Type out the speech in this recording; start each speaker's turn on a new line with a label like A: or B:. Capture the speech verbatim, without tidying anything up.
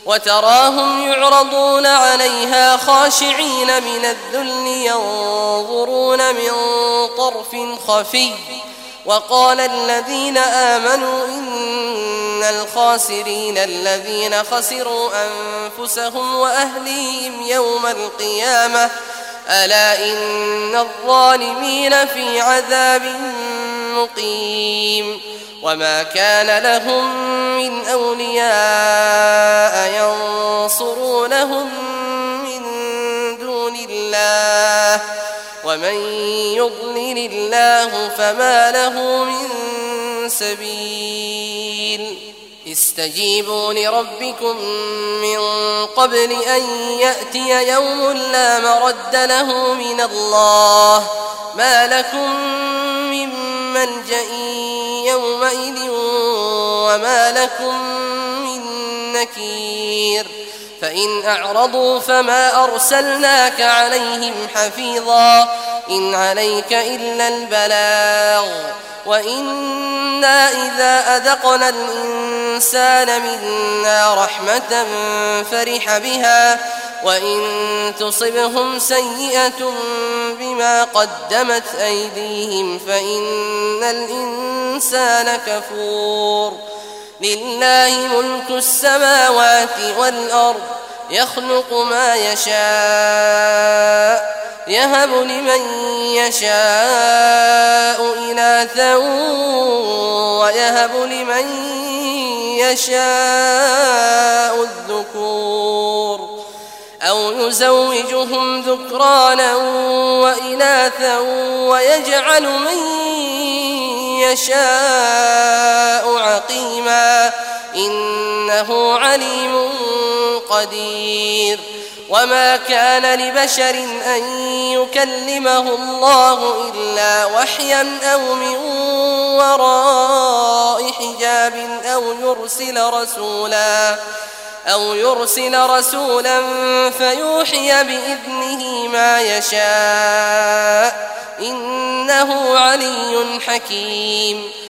A: وتراهم يعرضون عليها خاشعين من الذل ينظرون من طرف خفي وقال الذين آمنوا إن الخاسرين الذين خسروا أنفسهم وأهليهم يوم القيامة ألا إن الظالمين في عذاب مقيم وما كان لهم من أولياء ينصرونهم من دون الله ومن يضلل الله فما له من سبيل استجيبوا لربكم من قبل أن يأتي يوم لا مرد له من الله ما لكم من ملجأ يومئذ وما لكم من نكير فإن أعرضوا فما أرسلناك عليهم حفيظا إن عليك إلا البلاغ وإنا إذا أذقنا الإنسان منا رحمة فرح بها وإن تصبهم سيئة بما قدمت أيديهم فإن الإنسان كفور لله ملك السماوات والأرض يخلق ما يشاء يهب لمن يشاء إناثا ويهب لمن يشاء الذكور أو يزوجهم ذكرانا وإناثا ويجعل من يشاء عقيما إنه عليم قدير وما كان لبشر أن يكلمه الله إلا وحيا أو من وراء حجاب أو يرسل رسولا أو يرسل رسولا فيوحي بإذنه ما يشاء إنه علي حكيم